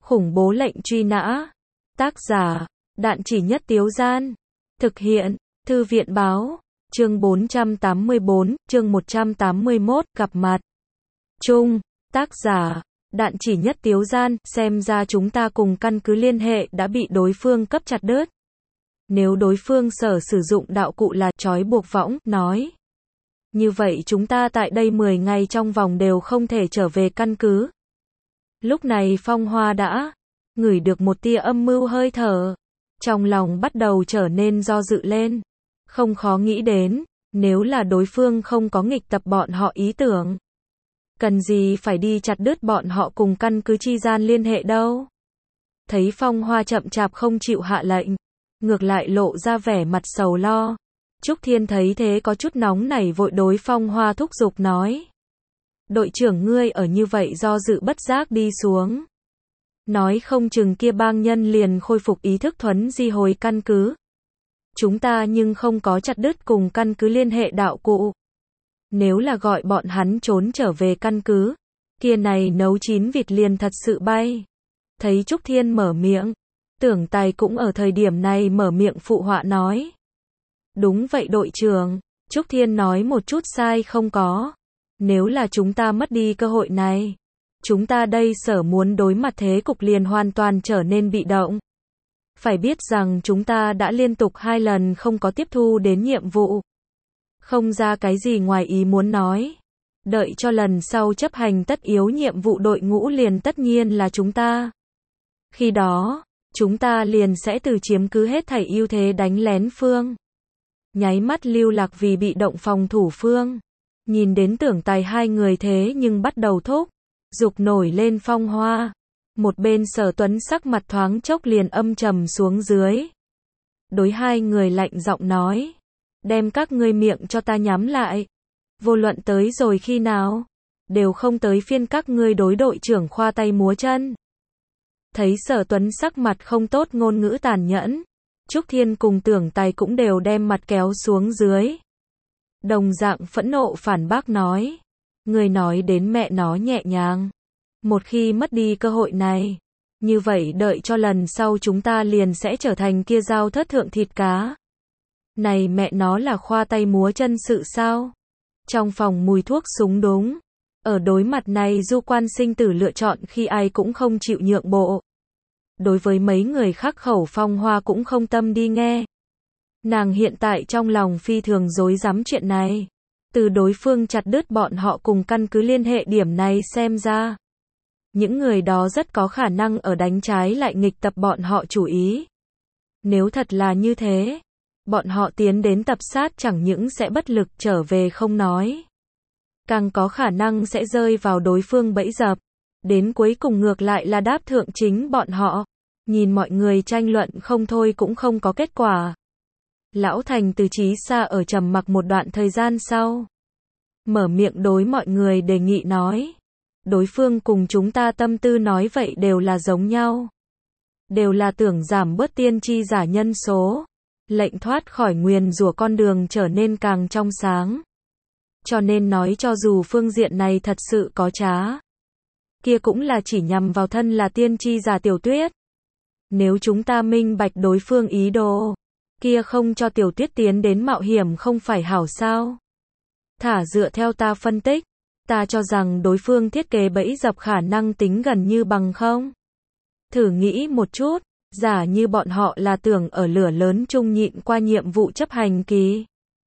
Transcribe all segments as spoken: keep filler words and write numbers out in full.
Khủng bố lệnh truy nã. Tác giả, Đạn Chỉ Nhất Tiếu Gian. Thực hiện, Thư viện Báo. Chương bốn trăm tám mươi bốn, chương một trăm tám mươi mốt, gặp mặt. Chung, tác giả, Đạn Chỉ Nhất Tiếu Gian, xem ra chúng ta cùng căn cứ liên hệ đã bị đối phương cấp chặt đứt. Nếu đối phương sở sử dụng đạo cụ là trói buộc võng, nói. Như vậy chúng ta tại đây mười ngày trong vòng đều không thể trở về căn cứ. Lúc này Phong Hoa đã ngửi được một tia âm mưu hơi thở. Trong lòng bắt đầu trở nên do dự lên. Không khó nghĩ đến, nếu là đối phương không có nghịch tập bọn họ ý tưởng. Cần gì phải đi chặt đứt bọn họ cùng căn cứ chi gian liên hệ đâu. Thấy Phong Hoa chậm chạp không chịu hạ lệnh. Ngược lại lộ ra vẻ mặt sầu lo. Trúc Thiên thấy thế có chút nóng nảy vội đối Phong Hoa thúc giục nói. Đội trưởng ngươi ở như vậy do dự bất giác đi xuống. Nói không chừng kia bang nhân liền khôi phục ý thức thuấn di hồi căn cứ. Chúng ta nhưng không có chặt đứt cùng căn cứ liên hệ đạo cụ. Nếu là gọi bọn hắn trốn trở về căn cứ, kia này nấu chín vịt liền thật sự bay. Thấy Trúc Thiên mở miệng, Tưởng Tài cũng ở thời điểm này mở miệng phụ họa nói. Đúng vậy đội trưởng, Trúc Thiên nói một chút sai không có. Nếu là chúng ta mất đi cơ hội này, chúng ta đây sở muốn đối mặt thế cục liền hoàn toàn trở nên bị động. Phải biết rằng chúng ta đã liên tục hai lần không có tiếp thu đến nhiệm vụ. Không ra cái gì ngoài ý muốn nói. Đợi cho lần sau chấp hành tất yếu nhiệm vụ đội ngũ liền tất nhiên là chúng ta. Khi đó, chúng ta liền sẽ từ chiếm cứ hết thảy ưu thế đánh lén phương. Nháy mắt lưu lạc vì bị động phòng thủ phương. Nhìn đến Tưởng Tài hai người thế nhưng bắt đầu thúc giục nổi lên Phong Hoa. Một bên Sở Tuấn sắc mặt thoáng chốc liền âm trầm xuống dưới. Đối hai người lạnh giọng nói. Đem các ngươi miệng cho ta nhắm lại. Vô luận tới rồi khi nào, đều không tới phiên các ngươi đối đội trưởng khoa tay múa chân. Thấy Sở Tuấn sắc mặt không tốt ngôn ngữ tàn nhẫn. Trúc Thiên cùng Tưởng Tài cũng đều đem mặt kéo xuống dưới. Đồng dạng phẫn nộ phản bác nói. Người nói đến mẹ nó nhẹ nhàng. Một khi mất đi cơ hội này, như vậy đợi cho lần sau chúng ta liền sẽ trở thành kia dao thất thượng thịt cá. Này mẹ nó là khoa tay múa chân sự sao? Trong phòng mùi thuốc súng đúng. Ở đối mặt này Du Quan sinh tử lựa chọn khi ai cũng không chịu nhượng bộ. Đối với mấy người khắc khẩu Phong Hoa cũng không tâm đi nghe. Nàng hiện tại trong lòng phi thường rối rắm chuyện này. Từ đối phương chặt đứt bọn họ cùng căn cứ liên hệ điểm này xem ra. Những người đó rất có khả năng ở đánh trái lại nghịch tập bọn họ chủ ý. Nếu thật là như thế, bọn họ tiến đến tập sát chẳng những sẽ bất lực trở về không nói. Càng có khả năng sẽ rơi vào đối phương bẫy dập. Đến cuối cùng ngược lại là đáp thượng chính bọn họ. Nhìn mọi người tranh luận không thôi cũng không có kết quả. Lão Thành từ Chí Xa ở trầm mặc một đoạn thời gian sau. Mở miệng đối mọi người đề nghị nói. Đối phương cùng chúng ta tâm tư nói vậy đều là giống nhau. Đều là tưởng giảm bớt tiên tri giả nhân số. Lệnh thoát khỏi nguyền rủa con đường trở nên càng trong sáng. Cho nên nói cho dù phương diện này thật sự có trá. Kia cũng là chỉ nhằm vào thân là tiên tri giả Tiểu Tuyết. Nếu chúng ta minh bạch đối phương ý đồ. Kia không cho Tiểu Tuyết tiến đến mạo hiểm không phải hảo sao. Thả dựa theo ta phân tích. Ta cho rằng đối phương thiết kế bẫy dập khả năng tính gần như bằng không. Thử nghĩ một chút, giả như bọn họ là tưởng ở lửa lớn chung nhịn qua nhiệm vụ chấp hành kỳ.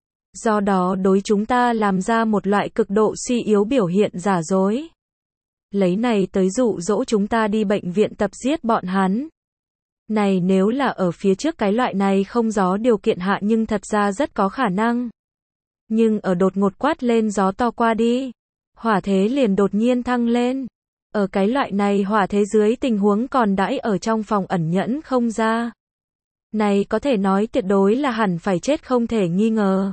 Do đó đối chúng ta làm ra một loại cực độ suy yếu biểu hiện giả dối. Lấy này tới dụ dỗ chúng ta đi bệnh viện tập giết bọn hắn. Này nếu là ở phía trước cái loại này không gió điều kiện hạ nhưng thật ra rất có khả năng. Nhưng ở đột ngột quát lên gió to qua đi. Hỏa thế liền đột nhiên thăng lên. Ở cái loại này hỏa thế dưới tình huống còn đãi ở trong phòng ẩn nhẫn không ra. Này có thể nói tuyệt đối là hẳn phải chết không thể nghi ngờ.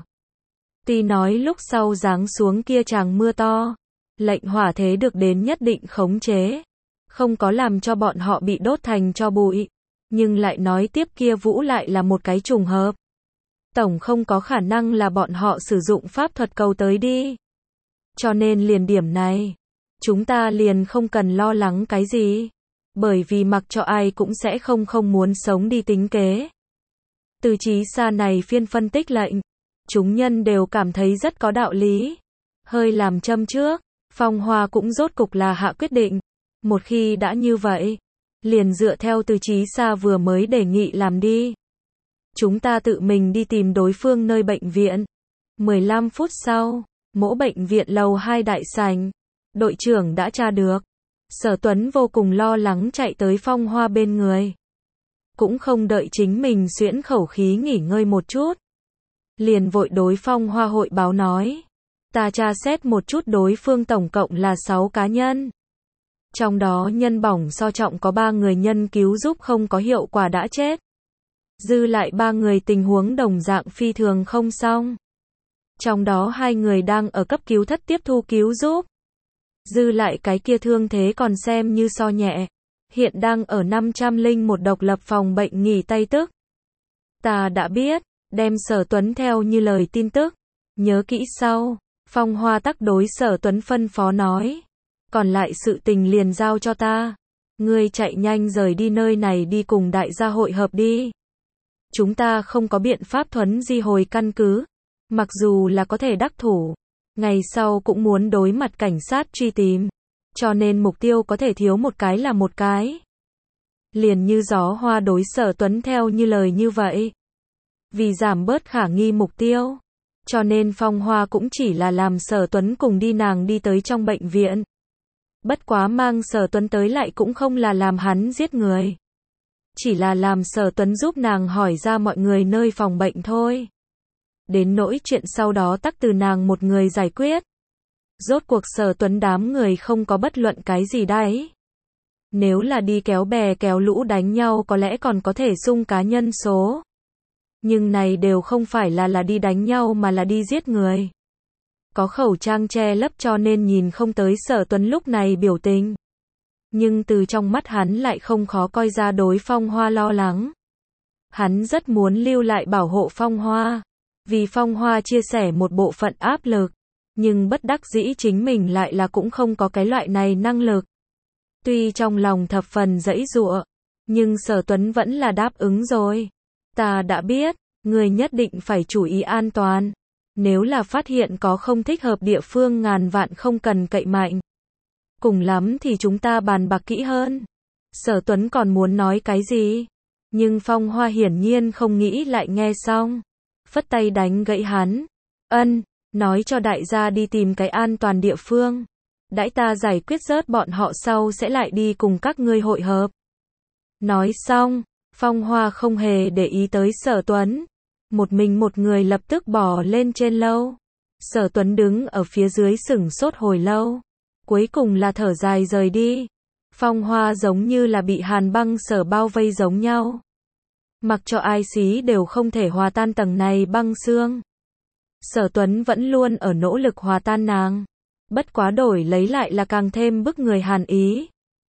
Tuy nói lúc sau giáng xuống kia tràng mưa to. Lệnh hỏa thế được đến nhất định khống chế. Không có làm cho bọn họ bị đốt thành tro bụi. Nhưng lại nói tiếp kia vũ lại là một cái trùng hợp. Tổng không có khả năng là bọn họ sử dụng pháp thuật cầu tới đi. Cho nên liền điểm này, chúng ta liền không cần lo lắng cái gì. Bởi vì mặc cho ai cũng sẽ không không muốn sống đi tính kế. Từ Chí Sa này phiên phân tích lệnh, chúng nhân đều cảm thấy rất có đạo lý. Hơi làm châm trước, Phong Hoa cũng rốt cục là hạ quyết định. Một khi đã như vậy, liền dựa theo Từ Chí Sa vừa mới đề nghị làm đi. Chúng ta tự mình đi tìm đối phương nơi bệnh viện. mười lăm phút sau, mỗ bệnh viện lầu hai đại sảnh, đội trưởng đã tra được. Sở Tuấn vô cùng lo lắng chạy tới Phong Hoa bên người. Cũng không đợi chính mình xuyễn khẩu khí nghỉ ngơi một chút. Liền vội đối Phong Hoa hội báo nói. Ta tra xét một chút đối phương tổng cộng là sáu cá nhân. Trong đó nhân bỏng so trọng có ba người nhân cứu giúp không có hiệu quả đã chết. Dư lại ba người tình huống đồng dạng phi thường không xong. Trong đó hai người đang ở cấp cứu thất tiếp thu cứu giúp. Dư lại cái kia thương thế còn xem như so nhẹ. Hiện đang ở năm trăm lẻ một độc lập phòng bệnh nghỉ tay tức. Ta đã biết, đem Sở Tuấn theo như lời tin tức. Nhớ kỹ sau, Phong Hoa tắc đối Sở Tuấn phân phó nói. Còn lại sự tình liền giao cho ta. Ngươi chạy nhanh rời đi nơi này đi cùng đại gia hội hợp đi. Chúng ta không có biện pháp thuấn di hồi căn cứ. Mặc dù là có thể đắc thủ. Ngày sau cũng muốn đối mặt cảnh sát truy tìm. Cho nên mục tiêu có thể thiếu một cái là một cái. Liền như Gió Hoa đối Sở Tuấn theo như lời như vậy. Vì giảm bớt khả nghi mục tiêu. Cho nên Phong Hoa cũng chỉ là làm Sở Tuấn cùng đi nàng đi tới trong bệnh viện. Bất quá mang Sở Tuấn tới lại cũng không là làm hắn giết người. Chỉ là làm Sở Tuấn giúp nàng hỏi ra mọi người nơi phòng bệnh thôi. Đến nỗi chuyện sau đó tắc từ nàng một người giải quyết. Rốt cuộc Sở Tuấn đám người không có bất luận cái gì đấy. Nếu là đi kéo bè kéo lũ đánh nhau có lẽ còn có thể sung cá nhân số. Nhưng này đều không phải là là đi đánh nhau mà là đi giết người. Có khẩu trang che lấp cho nên nhìn không tới Sở Tuấn lúc này biểu tình. Nhưng từ trong mắt hắn lại không khó coi ra đối Phong Hoa lo lắng. Hắn rất muốn lưu lại bảo hộ Phong Hoa. Vì Phong Hoa chia sẻ một bộ phận áp lực. Nhưng bất đắc dĩ chính mình lại là cũng không có cái loại này năng lực. Tuy trong lòng thập phần giãy giụa, nhưng Sở Tuấn vẫn là đáp ứng rồi. Ta đã biết, người nhất định phải chú ý an toàn. Nếu là phát hiện có không thích hợp địa phương ngàn vạn không cần cậy mạnh. Cùng lắm thì chúng ta bàn bạc kỹ hơn. Sở Tuấn còn muốn nói cái gì? Nhưng Phong Hoa hiển nhiên không nghĩ lại nghe xong. Phất tay đánh gãy hắn. Ân, nói cho đại gia đi tìm cái an toàn địa phương. Đãi ta giải quyết rớt bọn họ sau sẽ lại đi cùng các ngươi hội hợp. Nói xong, Phong Hoa không hề để ý tới Sở Tuấn. Một mình một người lập tức bò lên trên lâu. Sở Tuấn đứng ở phía dưới sửng sốt hồi lâu. Cuối cùng là thở dài rời đi. Phong Hoa giống như là bị hàn băng sở bao vây giống nhau. Mặc cho ai xí đều không thể hòa tan tầng này băng xương. Sở Tuấn vẫn luôn ở nỗ lực hòa tan nàng. Bất quá đổi lấy lại là càng thêm bức người hàn ý.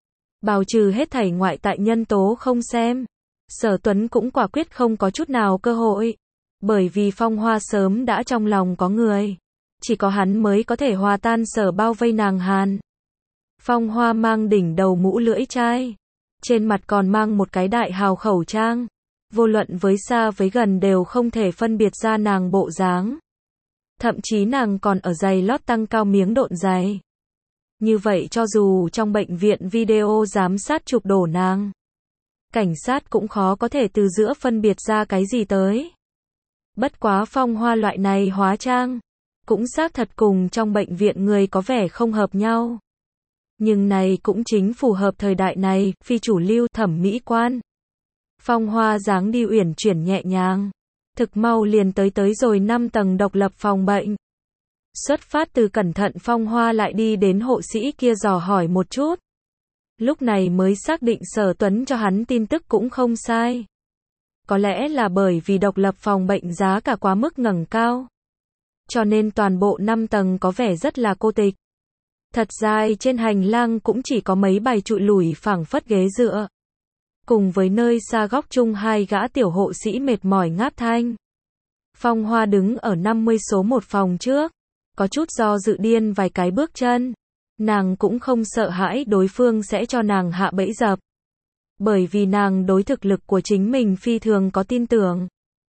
Bào trừ hết thảy ngoại tại nhân tố không xem. Sở Tuấn cũng quả quyết không có chút nào cơ hội. Bởi vì Phong Hoa sớm đã trong lòng có người. Chỉ có hắn mới có thể hòa tan sở bao vây nàng hàn. Phong Hoa mang đỉnh đầu mũ lưỡi chai. Trên mặt còn mang một cái đại hào khẩu trang. Vô luận với xa với gần đều không thể phân biệt ra nàng bộ dáng. Thậm chí nàng còn ở giày lót tăng cao miếng độn giày. Như vậy cho dù trong bệnh viện video giám sát chụp đổ nàng. Cảnh sát cũng khó có thể từ giữa phân biệt ra cái gì tới. Bất quá Phong Hoa loại này hóa trang. Cũng xác thật cùng trong bệnh viện người có vẻ không hợp nhau. Nhưng này cũng chính phù hợp thời đại này, phi chủ lưu thẩm mỹ quan. Phong Hoa dáng đi uyển chuyển nhẹ nhàng. Thực mau liền tới tới rồi năm tầng độc lập phòng bệnh. Xuất phát từ cẩn thận Phong Hoa lại đi đến hộ sĩ kia dò hỏi một chút. Lúc này mới xác định Sở Tuấn cho hắn tin tức cũng không sai. Có lẽ là bởi vì độc lập phòng bệnh giá cả quá mức ngẩng cao. Cho nên toàn bộ năm tầng có vẻ rất là cô tịch. Thật dài trên hành lang cũng chỉ có mấy bài trụi lủi phẳng phất ghế dựa. Cùng với nơi xa góc chung hai gã tiểu hộ sĩ mệt mỏi ngáp thanh. Phong Hoa đứng ở năm mươi số một phòng trước. Có chút do dự điên vài cái bước chân. Nàng cũng không sợ hãi đối phương sẽ cho nàng hạ bẫy dập. bởi vì nàng đối thực lực của chính mình phi thường có tin tưởng.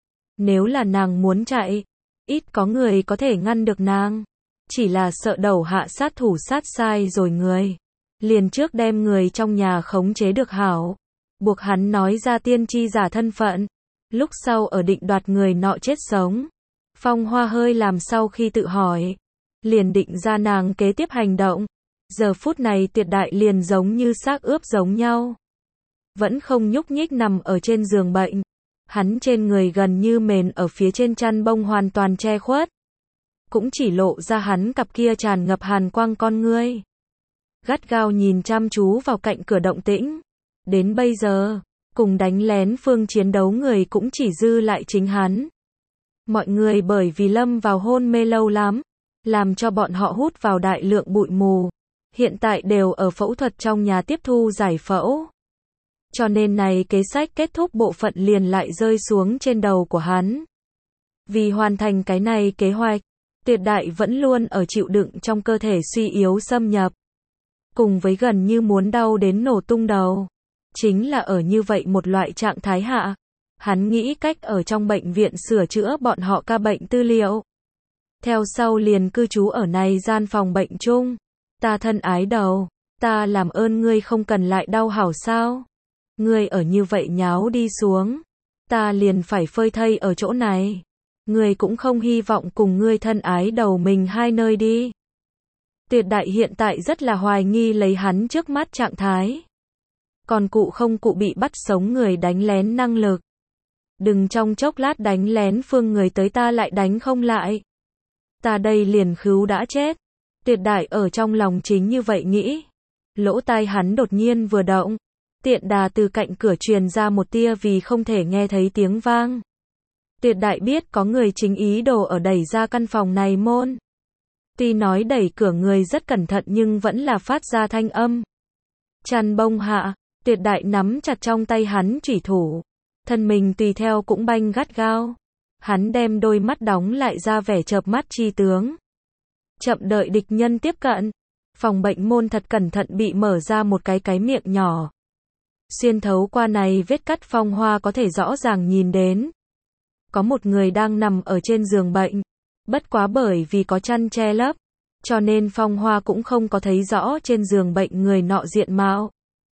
Nếu là nàng muốn chạy, ít có người có thể ngăn được nàng. Chỉ là sợ đầu hạ sát thủ sát sai rồi người. Liền trước đem người trong nhà khống chế được hảo. Buộc hắn nói ra tiên tri giả thân phận. Lúc sau ở định đoạt người nọ chết sống. Phong Hoa hơi làm sau khi tự hỏi. Liền định ra nàng kế tiếp hành động. Giờ phút này Tuyệt Đại liền giống như xác ướp giống nhau. Vẫn không nhúc nhích nằm ở trên giường bệnh. Hắn trên người gần như mền ở phía trên chăn bông hoàn toàn che khuất. Cũng chỉ lộ ra hắn cặp kia tràn ngập hàn quang con ngươi. Gắt gao nhìn chăm chú vào cạnh cửa động tĩnh. Đến bây giờ, cùng đánh lén phương chiến đấu người cũng chỉ dư lại chính hắn. Mọi người bởi vì lâm vào hôn mê lâu lắm, làm cho bọn họ hút vào đại lượng bụi mù. Hiện tại đều ở phẫu thuật trong nhà tiếp thu giải phẫu. Cho nên này kế sách kết thúc bộ phận liền lại rơi xuống trên đầu của hắn. Vì hoàn thành cái này kế hoạch, Tuyệt Đại vẫn luôn ở chịu đựng trong cơ thể suy yếu xâm nhập. Cùng với gần như muốn đau đến nổ tung đầu. Chính là ở như vậy một loại trạng thái hạ. Hắn nghĩ cách ở trong bệnh viện sửa chữa bọn họ ca bệnh tư liệu. Theo sau liền cư trú ở này gian phòng bệnh chung. Ta thân ái đầu, ta làm ơn ngươi không cần lại đau hảo sao. Ngươi ở như vậy nháo đi xuống. Ta liền phải phơi thây ở chỗ này. Ngươi cũng không hy vọng cùng ngươi thân ái đầu mình hai nơi đi. Tuyệt Đại hiện tại rất là hoài nghi lấy hắn trước mắt trạng thái. Còn cụ không cụ bị bắt sống người đánh lén năng lực. Đừng trong chốc lát đánh lén phương người tới ta lại đánh không lại. Ta đây liền khứu đã chết. Tuyệt Đại ở trong lòng chính như vậy nghĩ. Lỗ tai hắn đột nhiên vừa động. Tiện đà từ cạnh cửa truyền ra một tia vì không thể nghe thấy tiếng vang. Tuyệt Đại biết có người chính ý đồ ở đẩy ra căn phòng này môn. Tuy nói đẩy cửa người rất cẩn thận nhưng vẫn là phát ra thanh âm. Chăn bông hạ, Tuyệt Đại nắm chặt trong tay hắn chủy thủ. Thân mình tùy theo cũng banh gắt gao. Hắn đem đôi mắt đóng lại ra vẻ chợp mắt chi tướng. Chậm đợi địch nhân tiếp cận. Phòng bệnh môn thật cẩn thận bị mở ra một cái cái miệng nhỏ. Xuyên thấu qua này vết cắt Phong Hoa có thể rõ ràng nhìn đến. Có một người đang nằm ở trên giường bệnh. Bất quá bởi vì có chăn che lấp. Cho nên Phong Hoa cũng không có thấy rõ trên giường bệnh người nọ diện mạo.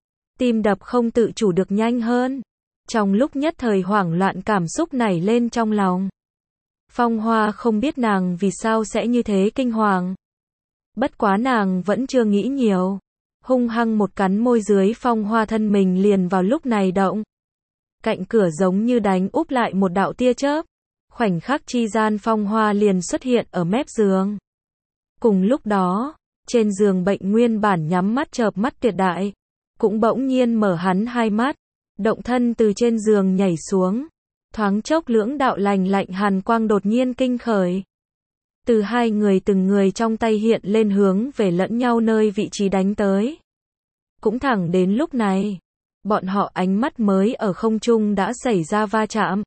Tim đập không tự chủ được nhanh hơn. Trong lúc nhất thời hoảng loạn cảm xúc nảy lên trong lòng. Phong Hoa không biết nàng vì sao sẽ như thế kinh hoàng. Bất quá nàng vẫn chưa nghĩ nhiều. Hung hăng một cắn môi dưới Phong Hoa thân mình liền vào lúc này động. Cạnh cửa giống như đánh úp lại một đạo tia chớp. Khoảnh khắc chi gian Phong Hoa liền xuất hiện ở mép giường. Cùng lúc đó, trên giường bệnh nguyên bản nhắm mắt chợp mắt Tuyệt Đại. Cũng bỗng nhiên mở hắn hai mắt. Động thân từ trên giường nhảy xuống. Thoáng chốc lưỡng đạo lành lạnh hàn quang đột nhiên kinh khởi. Từ hai người từng người trong tay hiện lên hướng về lẫn nhau nơi vị trí đánh tới. Cũng thẳng đến lúc này, bọn họ ánh mắt mới ở không trung đã xảy ra va chạm.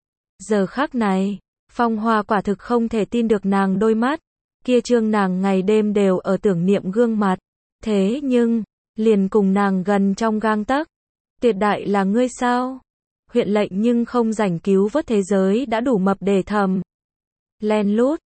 Giờ khắc này, Phong Hoa quả thực không thể tin được nàng đôi mắt. Kia trương nàng ngày đêm đều ở tưởng niệm gương mặt. Thế nhưng, liền cùng nàng gần trong gang tấc. Tuyệt Đại là ngươi sao? Huyện lệnh nhưng không rảnh cứu vớt thế giới đã đủ mập để thầm. Len lút,